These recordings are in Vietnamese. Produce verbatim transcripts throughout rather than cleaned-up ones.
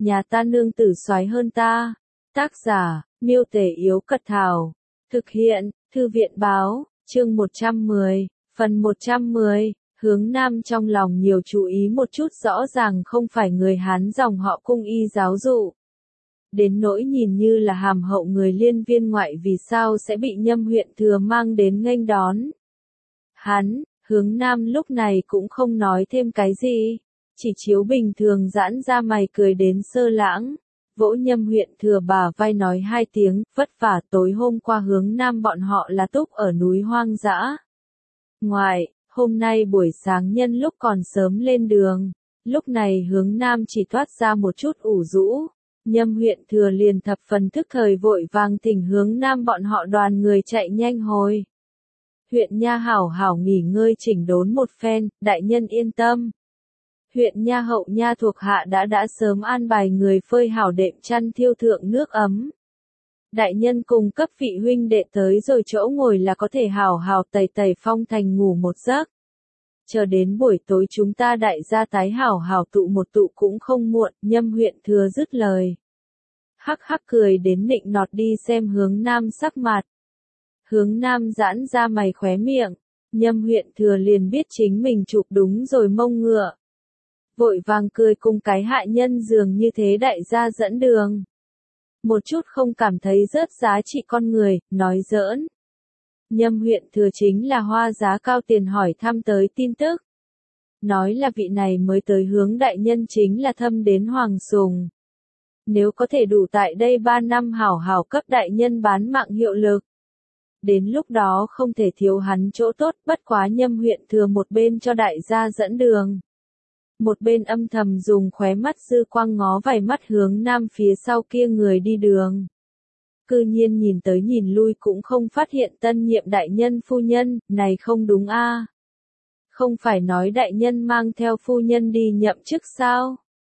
nhà ta nương tử soái hơn ta. Tác giả, Miêu Tể Yếu Cật Thảo. Thực hiện, Thư viện Báo, chương một trăm mười, phần một trăm mười. Hướng Nam trong lòng nhiều chú ý một chút, rõ ràng không phải người Hán dòng họ Cung y giáo dụ. Đến nỗi nhìn như là hàm hậu người liên viên ngoại vì sao sẽ bị Nhâm huyện thừa mang đến nghênh đón. Hắn, Hướng Nam lúc này cũng không nói thêm cái gì, chỉ chiếu bình thường giãn ra mày cười đến sơ lãng, vỗ Nhâm huyện thừa bả vai nói hai tiếng, vất vả. Tối hôm qua Hướng Nam bọn họ là túc ở núi hoang dã. Ngoài, hôm nay buổi sáng nhân lúc còn sớm lên đường, lúc này Hướng Nam chỉ thoát ra một chút ủ rũ. Nhâm huyện thừa liền thập phần thức thời vội vàng thỉnh Hướng Nam bọn họ đoàn người chạy nhanh hồi huyện nha hảo hảo nghỉ ngơi chỉnh đốn một phen, đại nhân yên tâm. Huyện nha hậu nha thuộc hạ đã đã sớm an bài người phơi hảo đệm chăn thiêu thượng nước ấm. Đại nhân cùng cấp vị huynh đệ tới rồi chỗ ngồi là có thể hảo hảo tẩy tẩy phong thành ngủ một giấc. Chờ đến buổi tối chúng ta đại gia tái hảo hảo tụ một tụ cũng không muộn. Nhâm huyện thừa dứt lời, hắc hắc cười đến nịnh nọt đi xem Hướng Nam sắc mặt. Hướng Nam giãn ra mày khóe miệng, Nhâm huyện thừa liền biết chính mình chụp đúng rồi mông ngựa. Vội vàng cười cùng cái hại nhân dường như thế đại gia dẫn đường. Một chút không cảm thấy rớt giá trị con người, nói giỡn. Nhâm huyện thừa chính là hoa giá cao tiền hỏi thăm tới tin tức. Nói là vị này mới tới Hướng đại nhân chính là thâm đến hoàng sùng. Nếu có thể đủ tại đây ba năm hảo hảo cấp đại nhân bán mạng hiệu lực. Đến lúc đó không thể thiếu hắn chỗ tốt, bất quá Nhâm huyện thừa một bên cho đại gia dẫn đường. Một bên âm thầm dùng khóe mắt dư quang ngó vài mắt Hướng Nam phía sau kia người đi đường. Cư nhiên nhìn tới nhìn lui cũng không phát hiện tân nhiệm đại nhân phu nhân, này không đúng a? À? Không phải nói đại nhân mang theo phu nhân đi nhậm chức sao?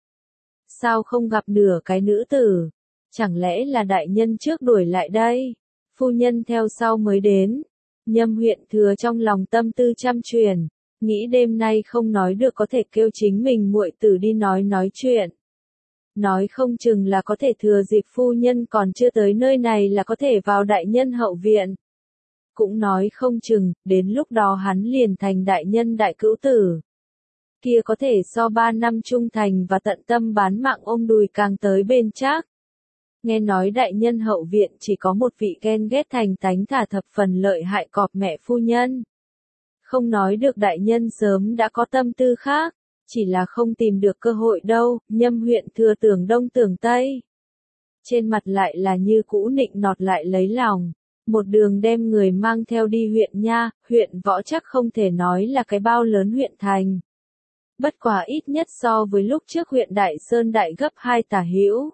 Sao không gặp nửa cái nữ tử? Chẳng lẽ là đại nhân trước đuổi lại đây? Phu nhân theo sau mới đến. Nhâm huyện thừa trong lòng tâm tư trăm chuyển, nghĩ đêm nay không nói được có thể kêu chính mình muội tử đi nói nói chuyện. Nói không chừng là có thể thừa dịp phu nhân còn chưa tới nơi này là có thể vào đại nhân hậu viện. Cũng nói không chừng, đến lúc đó hắn liền thành đại nhân đại cữu tử. Kia có thể so ba năm trung thành và tận tâm bán mạng ôm đùi càng tới bên chắc. Nghe nói đại nhân hậu viện chỉ có một vị ghen ghét thành tánh thả thập phần lợi hại cọp mẹ phu nhân. Không nói được đại nhân sớm đã có tâm tư khác, chỉ là không tìm được cơ hội đâu. Nhâm huyện thừa tưởng đông tưởng tây. Trên mặt lại là như cũ nịnh nọt lại lấy lòng. Một đường đem người mang theo đi huyện nha, huyện Võ chắc không thể nói là cái bao lớn huyện thành. Bất quá ít nhất so với lúc trước huyện Đại Sơn đại gấp hai tả hữu.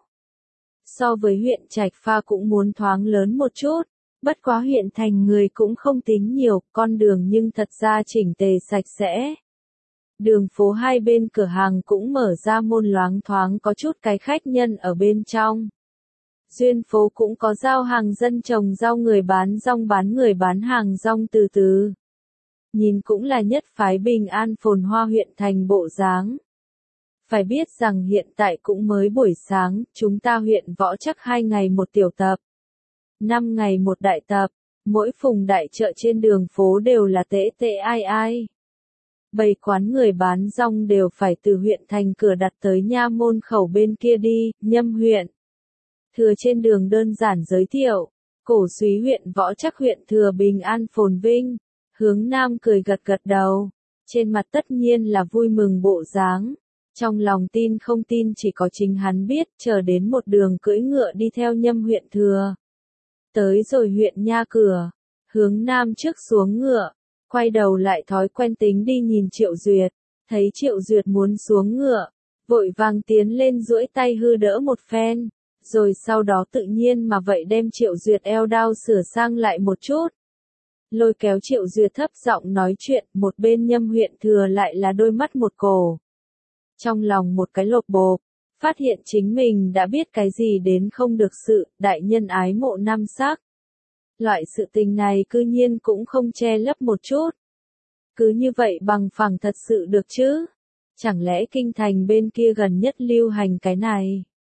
So với huyện Trạch Pha cũng muốn thoáng lớn một chút. Bất quá huyện thành người cũng không tính nhiều, con đường nhưng thật ra chỉnh tề sạch sẽ. Đường phố hai bên cửa hàng cũng mở ra môn loáng thoáng có chút cái khách nhân ở bên trong. Duyên phố cũng có giao hàng dân trồng rau người bán rong bán người bán hàng rong từ từ. Nhìn cũng là nhất phái bình an phồn hoa huyện thành bộ dáng. Phải biết rằng hiện tại cũng mới buổi sáng, chúng ta huyện Võ chắc hai ngày một tiểu tập. Năm ngày một đại tập, mỗi phùng đại chợ trên đường phố đều là tễ tễ ai ai. Bầy quán người bán rong đều phải từ huyện thành cửa đặt tới nha môn khẩu bên kia đi. Nhâm huyện thừa trên đường đơn giản giới thiệu, cổ súy huyện Võ chắc huyện thừa bình an phồn vinh. Hướng Nam cười gật gật đầu, trên mặt tất nhiên là vui mừng bộ dáng. Trong lòng tin không tin chỉ có chính hắn biết, chờ đến một đường cưỡi ngựa đi theo Nhâm huyện thừa. Tới rồi huyện nha cửa, Hướng Nam trước xuống ngựa, quay đầu lại thói quen tính đi nhìn Triệu Duyệt, thấy Triệu Duyệt muốn xuống ngựa, vội vàng tiến lên duỗi tay hư đỡ một phen, rồi sau đó tự nhiên mà vậy đem Triệu Duyệt eo đao sửa sang lại một chút. Lôi kéo Triệu Duyệt thấp giọng nói chuyện, một bên Nhâm huyện thừa lại là đôi mắt một cổ. Trong lòng một cái lột bộp, phát hiện chính mình đã biết cái gì đến không được sự, đại nhân ái mộ năm sắc. Loại sự tình này cư nhiên cũng không che lấp một chút. Cứ như vậy bằng phẳng thật sự được chứ? Chẳng lẽ kinh thành bên kia gần nhất lưu hành cái này?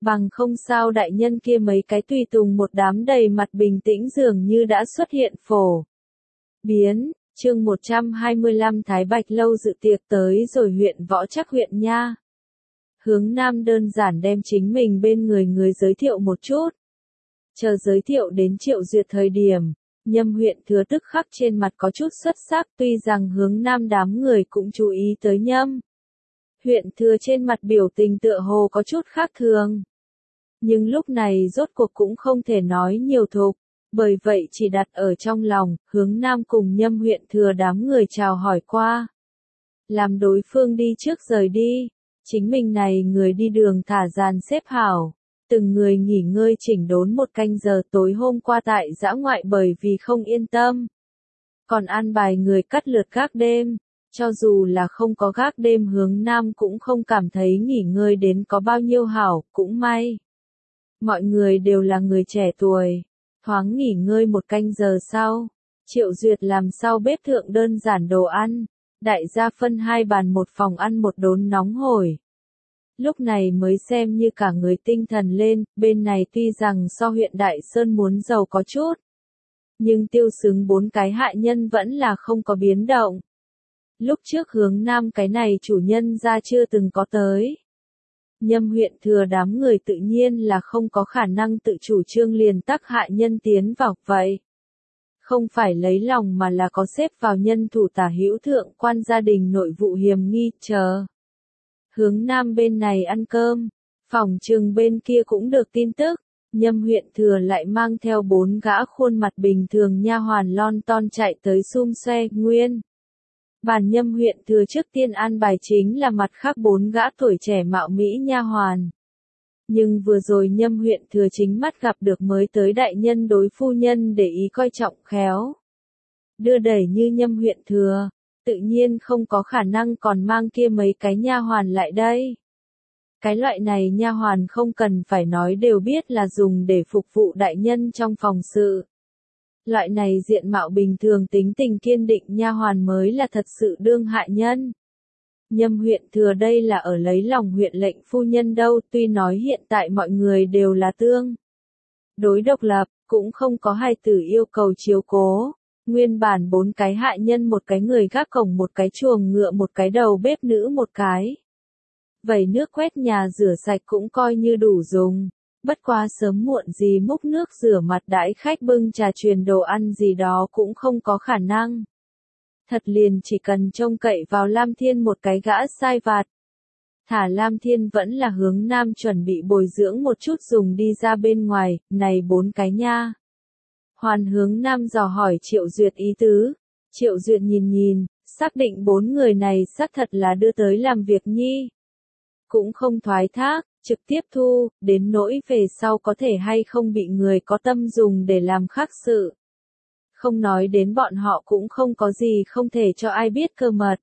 Bằng không sao đại nhân kia mấy cái tùy tùng một đám đầy mặt bình tĩnh dường như đã xuất hiện phổ. Biến, chương một trăm hai mươi lăm Thái Bạch Lâu dự tiệc tới rồi huyện Võ Trắc huyện nha. Hướng Nam đơn giản đem chính mình bên người người giới thiệu một chút. Chờ giới thiệu đến Triệu Duyệt thời điểm, Nhâm huyện thừa tức khắc trên mặt có chút xuất sắc, tuy rằng Hướng Nam đám người cũng chú ý tới Nhâm huyện thừa trên mặt biểu tình tựa hồ có chút khác thường. Nhưng lúc này rốt cuộc cũng không thể nói nhiều thục, bởi vậy chỉ đặt ở trong lòng, Hướng Nam cùng Nhâm huyện thừa đám người chào hỏi qua. Làm đối phương đi trước rời đi, chính mình này người đi đường thả dàn xếp hảo, từng người nghỉ ngơi chỉnh đốn một canh giờ. Tối hôm qua tại dã ngoại bởi vì không yên tâm, còn an bài người cắt lượt gác đêm, cho dù là không có gác đêm Hướng Nam cũng không cảm thấy nghỉ ngơi đến có bao nhiêu hảo, cũng may. Mọi người đều là người trẻ tuổi, thoáng nghỉ ngơi một canh giờ sau, Triệu Duyệt làm sau bếp thượng đơn giản đồ ăn, đại gia phân hai bàn một phòng ăn một đốn nóng hổi. Lúc này mới xem như cả người tinh thần lên, bên này tuy rằng so huyện Đại Sơn muốn giàu có chút, nhưng tiêu xứng bốn cái hạ nhân vẫn là không có biến động. Lúc trước Hướng Nam cái này chủ nhân ra chưa từng có tới. Nhâm huyện thừa đám người tự nhiên là không có khả năng tự chủ trương liền tắc hạ nhân tiến vào vậy. Không phải lấy lòng mà là có xếp vào nhân thủ tả hữu thượng quan gia đình nội vụ hiềm nghi, chờ. Hướng Nam bên này ăn cơm, phòng trường bên kia cũng được tin tức, Nhâm huyện thừa lại mang theo bốn gã khuôn mặt bình thường nha hoàn lon ton chạy tới xum xoe, nguyên. Bản Nhâm huyện thừa trước tiên an bài chính là mặt khác bốn gã tuổi trẻ mạo mỹ nha hoàn. Nhưng vừa rồi Nhâm huyện thừa chính mắt gặp được mới tới đại nhân đối phu nhân để ý coi trọng khéo. Đưa đẩy như Nhâm huyện thừa, tự nhiên không có khả năng còn mang kia mấy cái nha hoàn lại đây. Cái loại này nha hoàn không cần phải nói đều biết là dùng để phục vụ đại nhân trong phòng sự. Loại này diện mạo bình thường tính tình kiên định nha hoàn mới là thật sự đương hại nhân. Nhâm huyện thừa đây là ở lấy lòng huyện lệnh phu nhân đâu, tuy nói hiện tại mọi người đều là tương đối độc lập, cũng không có hài tử yêu cầu chiếu cố. Nguyên bản bốn cái hạ nhân, một cái người gác cổng, một cái chuồng ngựa, một cái đầu bếp nữ, một cái vẩy nước quét nhà rửa sạch cũng coi như đủ dùng. Bất quá sớm muộn gì múc nước rửa mặt đãi khách bưng trà truyền đồ ăn gì đó cũng không có khả năng. Thật liền chỉ cần trông cậy vào Lam Thiên một cái gã sai vặt. Thả Lam Thiên vẫn là Hướng Nam chuẩn bị bồi dưỡng một chút dùng đi ra bên ngoài, này bốn cái nha. Hoàn Hướng Nam dò hỏi Triệu Duyệt ý tứ. Triệu Duyệt nhìn nhìn, xác định bốn người này xác thật là đưa tới làm việc nhi. Cũng không thoái thác, trực tiếp thu, đến nỗi về sau có thể hay không bị người có tâm dùng để làm khác sự. Không nói đến bọn họ cũng không có gì không thể cho ai biết cơ mật.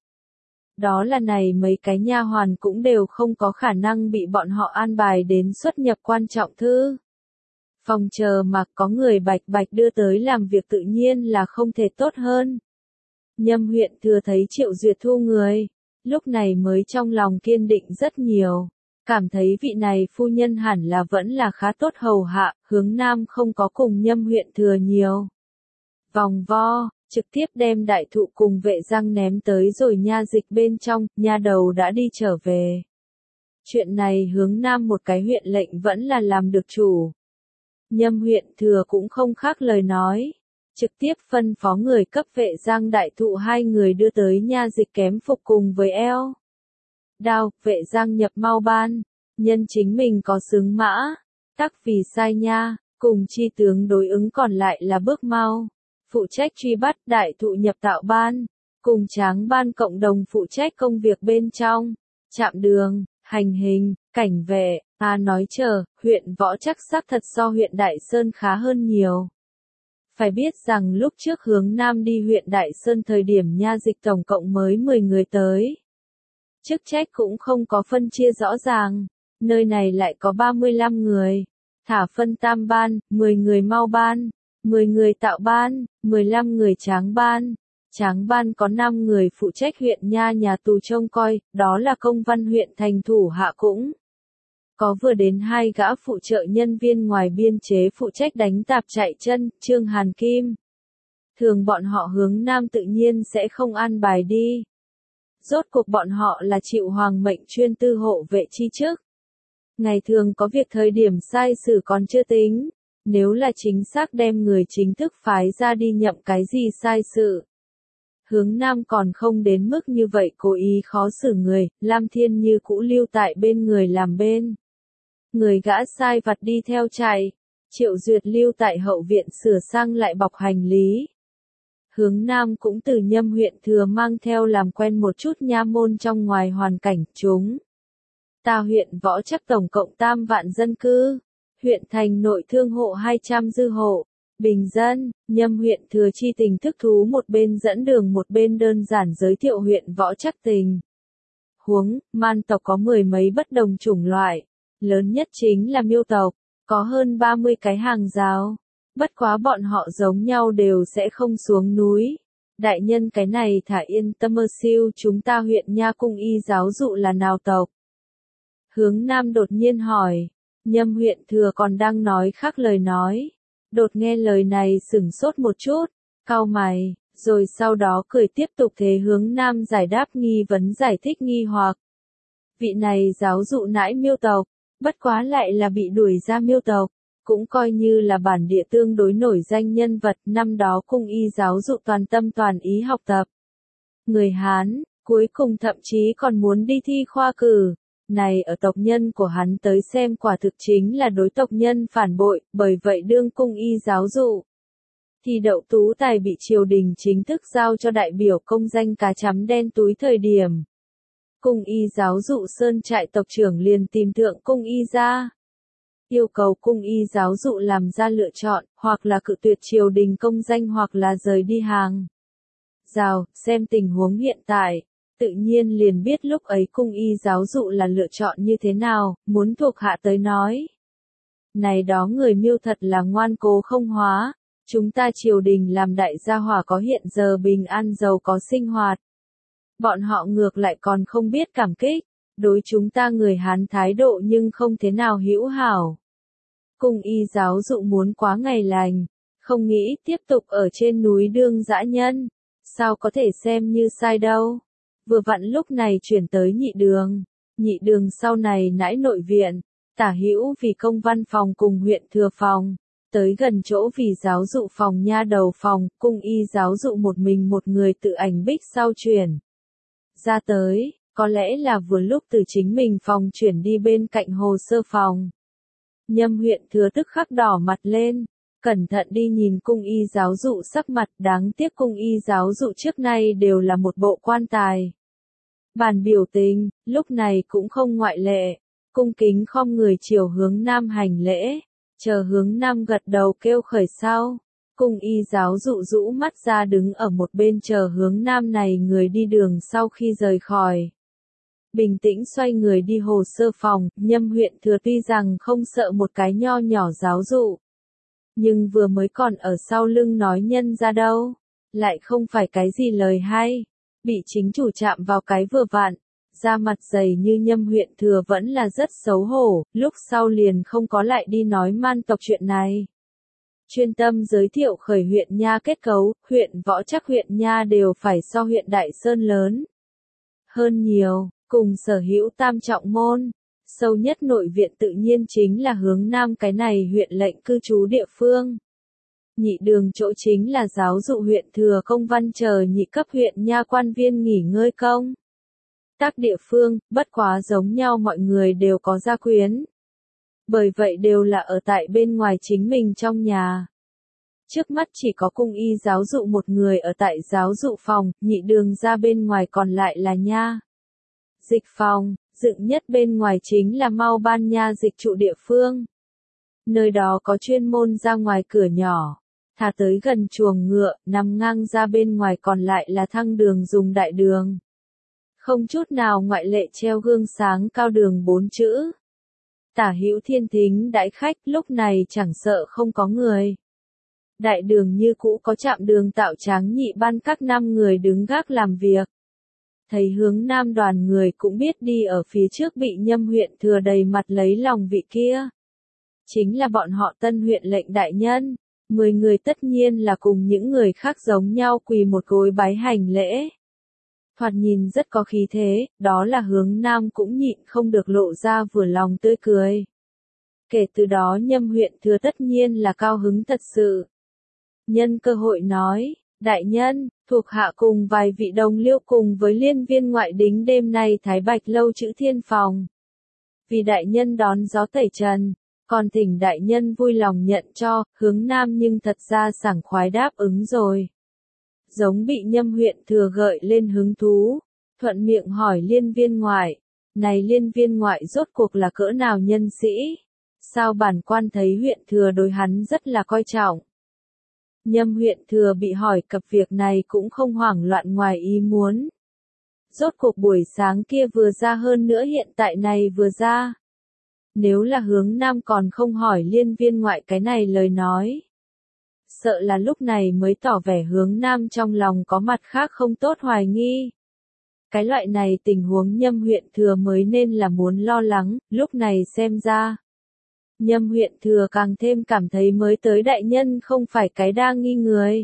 Đó là này mấy cái nha hoàn cũng đều không có khả năng bị bọn họ an bài đến xuất nhập quan trọng thư. Phòng chờ mà có người bạch bạch đưa tới làm việc tự nhiên là không thể tốt hơn. Nhâm huyện thừa thấy Triệu Duyệt thu người, lúc này mới trong lòng kiên định rất nhiều. Cảm thấy vị này phu nhân hẳn là vẫn là khá tốt hầu hạ, Hướng Nam không có cùng Nhâm huyện thừa nhiều vòng vo, trực tiếp đem đại thụ cùng vệ răng ném tới rồi nha dịch bên trong, nha đầu đã đi trở về. Chuyện này Hướng Nam một cái huyện lệnh vẫn là làm được chủ. Nhâm huyện thừa cũng không khác lời nói, trực tiếp phân phó người cấp vệ răng đại thụ hai người đưa tới nha dịch kém phục cùng với eo đao, vệ răng nhập mau ban, nhân chính mình có xướng mã, tắc vì sai nha, cùng chi tướng đối ứng còn lại là bước mau, phụ trách truy bắt đại thụ nhập tạo ban, cùng tráng ban cộng đồng phụ trách công việc bên trong, chạm đường, hành hình, cảnh vệ, ta nói chờ, huyện Võ Trắc xác thật so huyện Đại Sơn khá hơn nhiều. Phải biết rằng lúc trước Hướng Nam đi huyện Đại Sơn thời điểm nha dịch tổng cộng mới mười người tới. Chức trách cũng không có phân chia rõ ràng, nơi này lại có ba mươi lăm người, thả phân tam ban, mười người mau ban, mười người tạo ban, mười lăm người tráng ban. Tráng ban có năm người phụ trách huyện nha nhà tù trông coi, đó là công văn huyện thành thủ hạ cũng có vừa đến hai gã phụ trợ nhân viên ngoài biên chế phụ trách đánh tạp chạy chân, Trương Hàn Kim. Thường bọn họ hướng Nam tự nhiên sẽ không an bài đi. Rốt cuộc bọn họ là chịu hoàng mệnh chuyên tư hộ vệ chi chức. Ngày thường có việc thời điểm sai xử còn chưa tính, nếu là chính xác đem người chính thức phái ra đi nhậm cái gì sai sự. Hướng Nam còn không đến mức như vậy cố ý khó xử người, Lam Thiên như cũ lưu tại bên người làm bên. Người gã sai vặt đi theo chạy, Triệu Duyệt lưu tại hậu viện sửa sang lại bọc hành lý. Hướng Nam cũng từ Nhâm huyện thừa mang theo làm quen một chút nha môn trong ngoài hoàn cảnh chúng. Ta huyện Võ Trắc tổng cộng tam vạn dân cư, huyện thành nội thương hộ hai trăm dư hộ, bình dân, Nhâm huyện thừa chi tình thức thú một bên dẫn đường một bên đơn giản giới thiệu huyện Võ Trắc tình. Huống, man tộc có mười mấy bất đồng chủng loại, lớn nhất chính là miêu tộc, có hơn ba mươi cái hàng rào. Bất quá bọn họ giống nhau đều sẽ không xuống núi. Đại nhân cái này thả yên tâm mơ siêu chúng ta huyện Nha Cung y giáo dụ là nào tộc? Hướng Nam đột nhiên hỏi. Nhâm huyện thừa còn đang nói khác lời nói. Đột nghe lời này sửng sốt một chút, cau mày, rồi sau đó cười tiếp tục thế Hướng Nam giải đáp nghi vấn giải thích nghi hoặc. Vị này giáo dụ nãi miêu tộc, bất quá lại là bị đuổi ra miêu tộc. Cũng coi như là bản địa tương đối nổi danh nhân vật, năm đó cung y giáo dụ toàn tâm toàn ý học tập. Người Hán, cuối cùng thậm chí còn muốn đi thi khoa cử. Này ở tộc nhân của hắn tới xem quả thực chính là đối tộc nhân phản bội, bởi vậy đương cung y giáo dụ. Thì đậu tú tài bị triều đình chính thức giao cho đại biểu công danh cá chấm đen túi thời điểm. Cung y giáo dụ sơn trại tộc trưởng liền tìm thượng cung y ra. Yêu cầu cung y giáo dụ làm ra lựa chọn, hoặc là cự tuyệt triều đình công danh hoặc là rời đi hàng. Rào, xem tình huống hiện tại, tự nhiên liền biết lúc ấy cung y giáo dụ là lựa chọn như thế nào, muốn thuộc hạ tới nói. Này đó người miêu thật là ngoan cố không hóa, chúng ta triều đình làm đại gia hỏa có hiện giờ bình an giàu có sinh hoạt. Bọn họ ngược lại còn không biết cảm kích. Đối chúng ta người Hán thái độ nhưng không thế nào hữu hảo. Cung y giáo dụ muốn quá ngày lành, không nghĩ tiếp tục ở trên núi đương dã nhân, sao có thể xem như sai đâu. Vừa vặn lúc này chuyển tới nhị đường, nhị đường sau này nãi nội viện, tả hữu vì công văn phòng cùng huyện thừa phòng, tới gần chỗ vì giáo dụ phòng nha đầu phòng, cung y giáo dụ một mình một người tự ảnh bích sau chuyển. Ra tới. Có lẽ là vừa lúc từ chính mình phòng chuyển đi bên cạnh hồ sơ phòng. Nhâm huyện thừa tức khắc đỏ mặt lên, cẩn thận đi nhìn cung y giáo dụ sắc mặt, đáng tiếc cung y giáo dụ trước nay đều là một bộ quan tài. Bàn biểu tình, lúc này cũng không ngoại lệ, cung kính khom người chiều Hướng Nam hành lễ, chờ Hướng Nam gật đầu kêu khởi sau. Cung y giáo dụ rũ mắt ra đứng ở một bên chờ Hướng Nam này người đi đường sau khi rời khỏi. Bình tĩnh xoay người đi hồ sơ phòng, Nhâm huyện thừa tuy rằng không sợ một cái nho nhỏ giáo dụ. Nhưng vừa mới còn ở sau lưng nói nhân ra đâu, lại không phải cái gì lời hay, bị chính chủ chạm vào cái vừa vặn, da mặt dày như Nhâm huyện thừa vẫn là rất xấu hổ, lúc sau liền không có lại đi nói man tộc chuyện này. Chuyên tâm giới thiệu khởi huyện Nha kết cấu, huyện Võ Trắc huyện Nha đều phải so huyện Đại Sơn lớn. Hơn nhiều. Cùng sở hữu tam trọng môn, sâu nhất nội viện tự nhiên chính là Hướng Nam cái này huyện lệnh cư trú địa phương. Nhị đường chỗ chính là giáo dụ huyện thừa công văn chờ nhị cấp huyện nha quan viên nghỉ ngơi công. Tác địa phương, bất quá giống nhau mọi người đều có gia quyến. Bởi vậy đều là ở tại bên ngoài chính mình trong nhà. Trước mắt chỉ có cung y giáo dụ một người ở tại giáo dụ phòng, nhị đường ra bên ngoài còn lại là nha. Dịch phòng, dựng nhất bên ngoài chính là mau ban nha dịch trụ địa phương. Nơi đó có chuyên môn ra ngoài cửa nhỏ, thả tới gần chuồng ngựa, nằm ngang ra bên ngoài còn lại là thăng đường dùng đại đường. Không chút nào ngoại lệ treo gương sáng cao đường bốn chữ. Tả hữu thiên thính đãi khách lúc này chẳng sợ không có người. Đại đường như cũ có trạm đường tạo tráng nhị ban các năm người đứng gác làm việc. Thấy hướng nam đoàn người cũng biết đi ở phía trước bị Nhâm huyện thừa đầy mặt lấy lòng vị kia. Chính là bọn họ Tân huyện lệnh đại nhân. Mười người tất nhiên là cùng những người khác giống nhau quỳ một gối bái hành lễ. Thoạt nhìn rất có khí thế, đó là hướng nam cũng nhịn không được lộ ra vừa lòng tươi cười. Kể từ đó Nhâm huyện thừa tất nhiên là cao hứng thật sự. Nhân cơ hội nói, đại nhân, thuộc hạ cùng vài vị đồng liêu cùng với liên viên ngoại đính đêm nay Thái Bạch lâu chữ thiên phòng. Vì đại nhân đón gió tẩy trần, còn thỉnh đại nhân vui lòng nhận cho, hướng nam nhưng thật ra sảng khoái đáp ứng rồi. Giống bị Nhâm huyện thừa gợi lên hứng thú, thuận miệng hỏi liên viên ngoại, này liên viên ngoại rốt cuộc là cỡ nào nhân sĩ? Sao bản quan thấy huyện thừa đối hắn rất là coi trọng? Nhâm huyện thừa bị hỏi cập việc này cũng không hoảng loạn ngoài ý muốn. Rốt cuộc buổi sáng kia vừa ra hơn nữa hiện tại này vừa ra. Nếu là hướng nam còn không hỏi liên viên ngoại cái này lời nói. Sợ là lúc này mới tỏ vẻ hướng nam trong lòng có mặt khác không tốt hoài nghi. Cái loại này tình huống Nhâm huyện thừa mới nên là muốn lo lắng, lúc này xem ra. Nhâm huyện thừa càng thêm cảm thấy mới tới đại nhân không phải cái đa nghi người.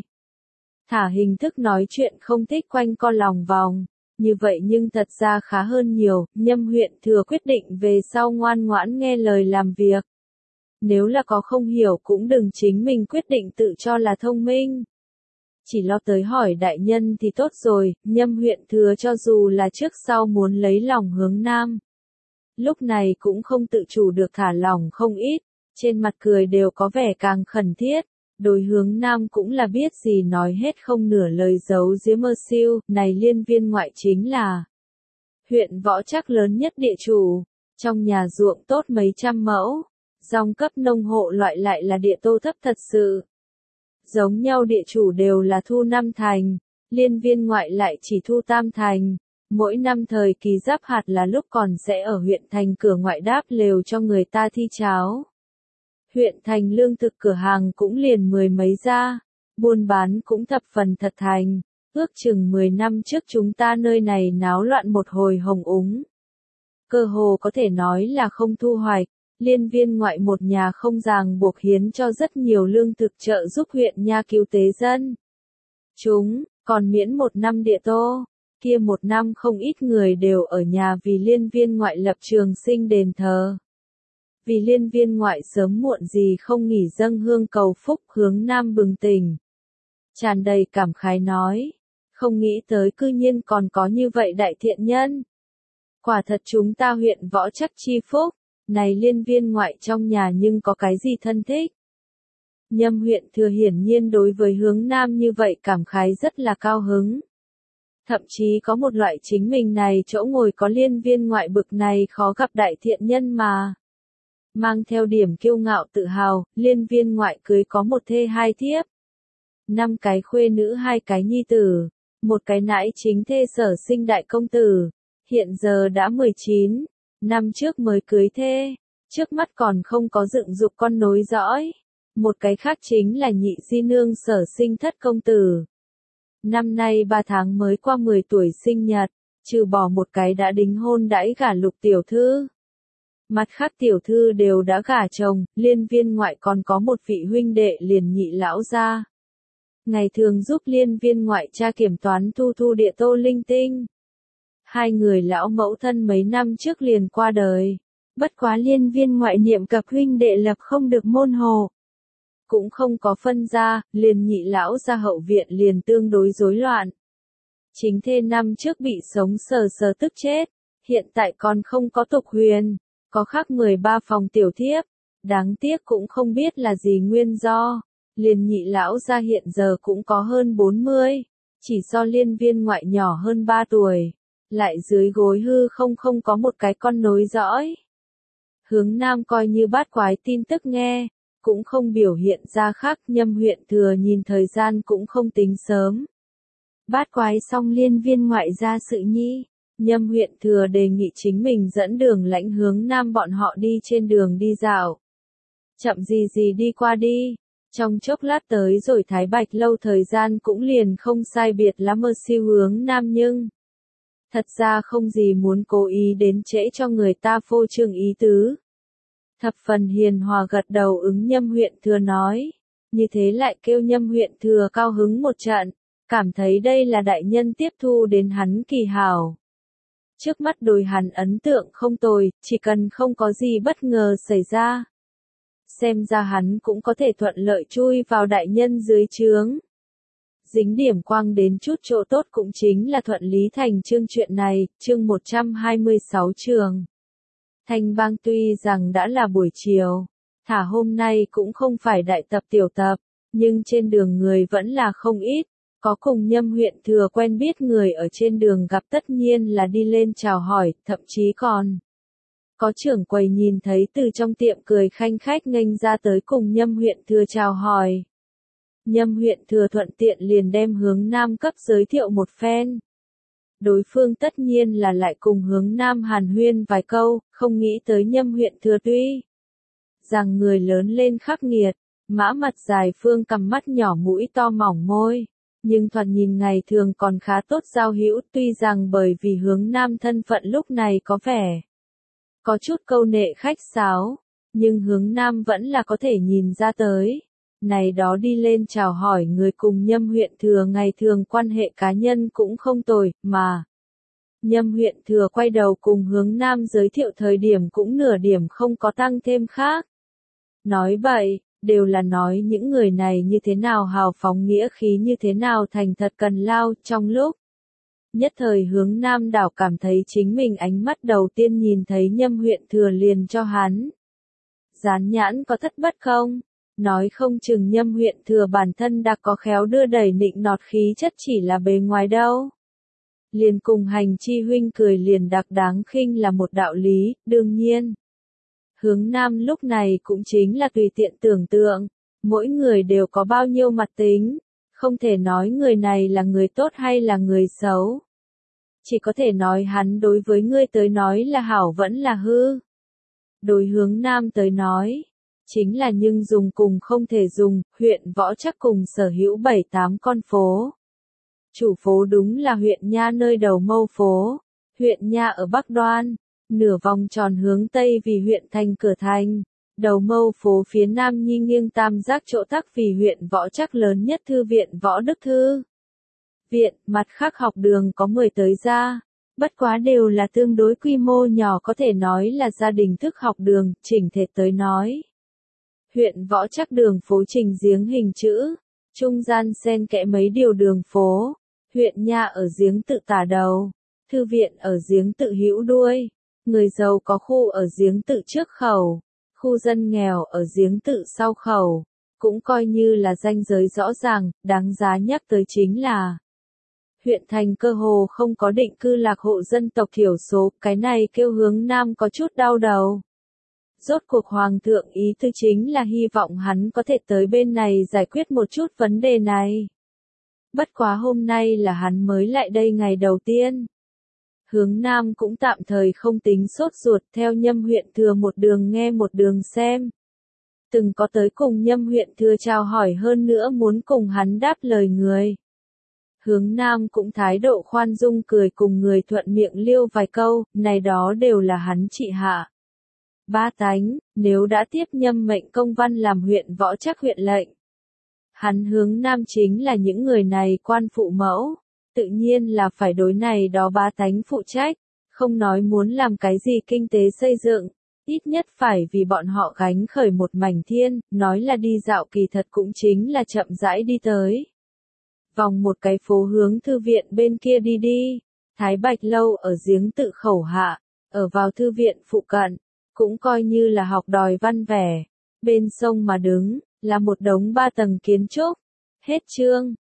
Thả hình thức nói chuyện không thích quanh co lòng vòng, như vậy nhưng thật ra khá hơn nhiều, Nhâm huyện thừa quyết định về sau ngoan ngoãn nghe lời làm việc. Nếu là có không hiểu cũng đừng chính mình quyết định tự cho là thông minh. Chỉ lo tới hỏi đại nhân thì tốt rồi, Nhâm huyện thừa cho dù là trước sau muốn lấy lòng hướng nam. Lúc này cũng không tự chủ được thả lòng không ít, trên mặt cười đều có vẻ càng khẩn thiết, đối hướng nam cũng là biết gì nói hết không nửa lời giấu giếm mơ siêu, này liên viên ngoại chính là huyện Võ Trắc lớn nhất địa chủ, trong nhà ruộng tốt mấy trăm mẫu, dòng cấp nông hộ loại lại là địa tô thấp thật sự. Giống nhau địa chủ đều là thu năm thành, liên viên ngoại lại chỉ thu tam thành. Mỗi năm thời kỳ giáp hạt là lúc còn sẽ ở huyện thành cửa ngoại đáp lều cho người ta thi cháo. Huyện thành lương thực cửa hàng cũng liền mười mấy gia, buôn bán cũng thập phần thật thành, ước chừng mười năm trước chúng ta nơi này náo loạn một hồi hồng úng. Cơ hồ có thể nói là không thu hoạch, liên viên ngoại một nhà không ràng buộc hiến cho rất nhiều lương thực trợ giúp huyện nha cứu tế dân. Chúng, còn miễn một năm địa tô. Kia một năm không ít người đều ở nhà vì liên viên ngoại lập trường sinh đền thờ. Vì liên viên ngoại sớm muộn gì không nghỉ dâng hương cầu phúc hướng nam bừng tỉnh. Tràn đầy cảm khái nói, không nghĩ tới cư nhiên còn có như vậy đại thiện nhân. Quả thật chúng ta huyện Võ Trắc chi phúc, này liên viên ngoại trong nhà nhưng có cái gì thân thích. Nhâm huyện thừa hiển nhiên đối với hướng nam như vậy cảm khái rất là cao hứng. Thậm chí có một loại chính mình này chỗ ngồi có liên viên ngoại bực này khó gặp đại thiện nhân mà. Mang theo điểm kiêu ngạo tự hào, liên viên ngoại cưới có một thê hai thiếp. Năm cái khuê nữ hai cái nhi tử, một cái nãi chính thê sở sinh đại công tử, hiện giờ đã mười chín, năm trước mới cưới thê, trước mắt còn không có dựng dục con nối dõi. Một cái khác chính là nhị di nương sở sinh thất công tử. Năm nay ba tháng mới qua mười tuổi sinh nhật, trừ bỏ một cái đã đính hôn đãi gả lục tiểu thư. Mặt khác tiểu thư đều đã gả chồng, liên viên ngoại còn có một vị huynh đệ liền nhị lão gia. Ngày thường giúp liên viên ngoại tra kiểm toán thu thu địa tô linh tinh. Hai người lão mẫu thân mấy năm trước liền qua đời. Bất quá liên viên ngoại niệm cập huynh đệ lập không được môn hồ. Cũng không có phân gia, liền nhị lão gia hậu viện liền tương đối rối loạn. Chính thê năm trước bị sống sờ sờ tức chết, hiện tại còn không có tục huyền, có khác mười ba phòng tiểu thiếp, đáng tiếc cũng không biết là gì nguyên do. Liền nhị lão gia hiện giờ cũng có hơn bốn mươi, chỉ so liên viên ngoại nhỏ hơn ba tuổi, lại dưới gối hư không không có một cái con nối dõi. Hướng nam coi như bát quái tin tức nghe. Cũng không biểu hiện ra khác, Nhâm huyện thừa nhìn thời gian cũng không tính sớm. Bát quái xong liên viên ngoại ra sự nhi, Nhâm huyện thừa đề nghị chính mình dẫn đường lãnh hướng nam bọn họ đi trên đường đi dạo. Chậm gì gì đi qua đi, trong chốc lát tới rồi Thái Bạch lâu thời gian cũng liền không sai biệt lắm ở siêu hướng nam nhưng. Thật ra không gì muốn cố ý đến trễ cho người ta phô trương ý tứ. Thập phần hiền hòa gật đầu ứng Nhâm huyện thừa nói. Như thế lại kêu Nhâm huyện thừa cao hứng một trận, cảm thấy đây là đại nhân tiếp thu đến hắn kỳ hảo. Trước mắt đối hắn ấn tượng không tồi, chỉ cần không có gì bất ngờ xảy ra. Xem ra hắn cũng có thể thuận lợi chui vào đại nhân dưới trướng. Dính điểm quang đến chút chỗ tốt cũng chính là thuận lý thành chương chuyện này, chương một trăm hai mươi sáu trường. Thanh bang tuy rằng đã là buổi chiều, thả hôm nay cũng không phải đại tập tiểu tập, nhưng trên đường người vẫn là không ít. Có cùng Nhâm huyện thừa quen biết người ở trên đường gặp tất nhiên là đi lên chào hỏi, thậm chí còn có trưởng quầy nhìn thấy từ trong tiệm cười khanh khách nghênh ra tới cùng Nhâm huyện thừa chào hỏi. Nhâm huyện thừa thuận tiện liền đem Hướng Nam cấp giới thiệu một phen. Đối phương tất nhiên là lại cùng Hướng Nam hàn huyên vài câu, không nghĩ tới Nhâm huyện thừa tuy rằng người lớn lên khắc nghiệt, mã mặt dài phương cằm mắt nhỏ mũi to mỏng môi. Nhưng thoạt nhìn ngày thường còn khá tốt giao hữu, tuy rằng bởi vì Hướng Nam thân phận lúc này có vẻ có chút câu nệ khách sáo, nhưng Hướng Nam vẫn là có thể nhìn ra tới. Này đó đi lên chào hỏi người cùng Nhâm huyện thừa ngày thường quan hệ cá nhân cũng không tồi, mà Nhâm huyện thừa quay đầu cùng Hướng Nam giới thiệu thời điểm cũng nửa điểm không có tăng thêm khác. Nói bậy, đều là nói những người này như thế nào hào phóng nghĩa khí như thế nào thành thật cần lao trong lúc. Nhất thời Hướng Nam đảo cảm thấy chính mình ánh mắt đầu tiên nhìn thấy Nhâm huyện thừa liền cho hắn. Dán nhãn có thất bất không? Nói không chừng Nhâm huyện thừa bản thân đã có khéo đưa đẩy nịnh nọt khí chất chỉ là bề ngoài đâu. Liền cùng hành chi huynh cười liền đặc đáng khinh là một đạo lý, đương nhiên. Hướng Nam lúc này cũng chính là tùy tiện tưởng tượng, mỗi người đều có bao nhiêu mặt tính, không thể nói người này là người tốt hay là người xấu. Chỉ có thể nói hắn đối với ngươi tới nói là hảo vẫn là hư. Đối Hướng Nam tới nói, chính là nhưng dùng cùng không thể dùng, huyện Võ Trắc cùng sở hữu bảy tám con phố. Chủ phố đúng là huyện Nha nơi đầu mâu phố, huyện Nha ở Bắc Đoan. Nửa vòng tròn hướng Tây vì huyện thành cửa thành, đầu mâu phố phía Nam nhi nghiêng tam giác chỗ tắc vì huyện Võ Trắc lớn nhất thư viện Võ Đức Thư Viện, mặt khác học đường có mười tới gia, bất quá đều là tương đối quy mô nhỏ có thể nói là gia đình thức học đường, chỉnh thể tới nói. Huyện Võ Trắc đường phố trình giếng hình chữ, trung gian xen kẽ mấy điều đường phố, huyện Nha ở giếng tự tả đầu, thư viện ở giếng tự hữu đuôi. Người giàu có khu ở giếng tự trước khẩu, khu dân nghèo ở giếng tự sau khẩu, cũng coi như là ranh giới rõ ràng, đáng giá nhắc tới chính là huyện thành cơ hồ không có định cư lạc hộ dân tộc thiểu số, cái này kêu Hướng Nam có chút đau đầu. Rốt cuộc Hoàng thượng ý tư chính là hy vọng hắn có thể tới bên này giải quyết một chút vấn đề này. Bất quá hôm nay là hắn mới lại đây ngày đầu tiên. Hướng Nam cũng tạm thời không tính sốt ruột theo Nhâm huyện thừa một đường nghe một đường xem. Từng có tới cùng Nhâm huyện thừa chào hỏi hơn nữa muốn cùng hắn đáp lời người. Hướng Nam cũng thái độ khoan dung cười cùng người thuận miệng liêu vài câu, này đó đều là hắn trị hạ. Ba tánh, nếu đã tiếp Nhâm mệnh công văn làm huyện Võ Trắc huyện lệnh. Hắn Hướng Nam chính là những người này quan phụ mẫu. Tự nhiên là phải đối này đó bá tánh phụ trách, không nói muốn làm cái gì kinh tế xây dựng, ít nhất phải vì bọn họ gánh khởi một mảnh thiên, nói là đi dạo kỳ thật cũng chính là chậm rãi đi tới. Vòng một cái phố hướng thư viện bên kia đi đi, Thái Bạch Lâu ở giếng tự khẩu hạ, ở vào thư viện phụ cận, cũng coi như là học đòi văn vẻ, bên sông mà đứng, là một đống ba tầng kiến trúc. Hết chương.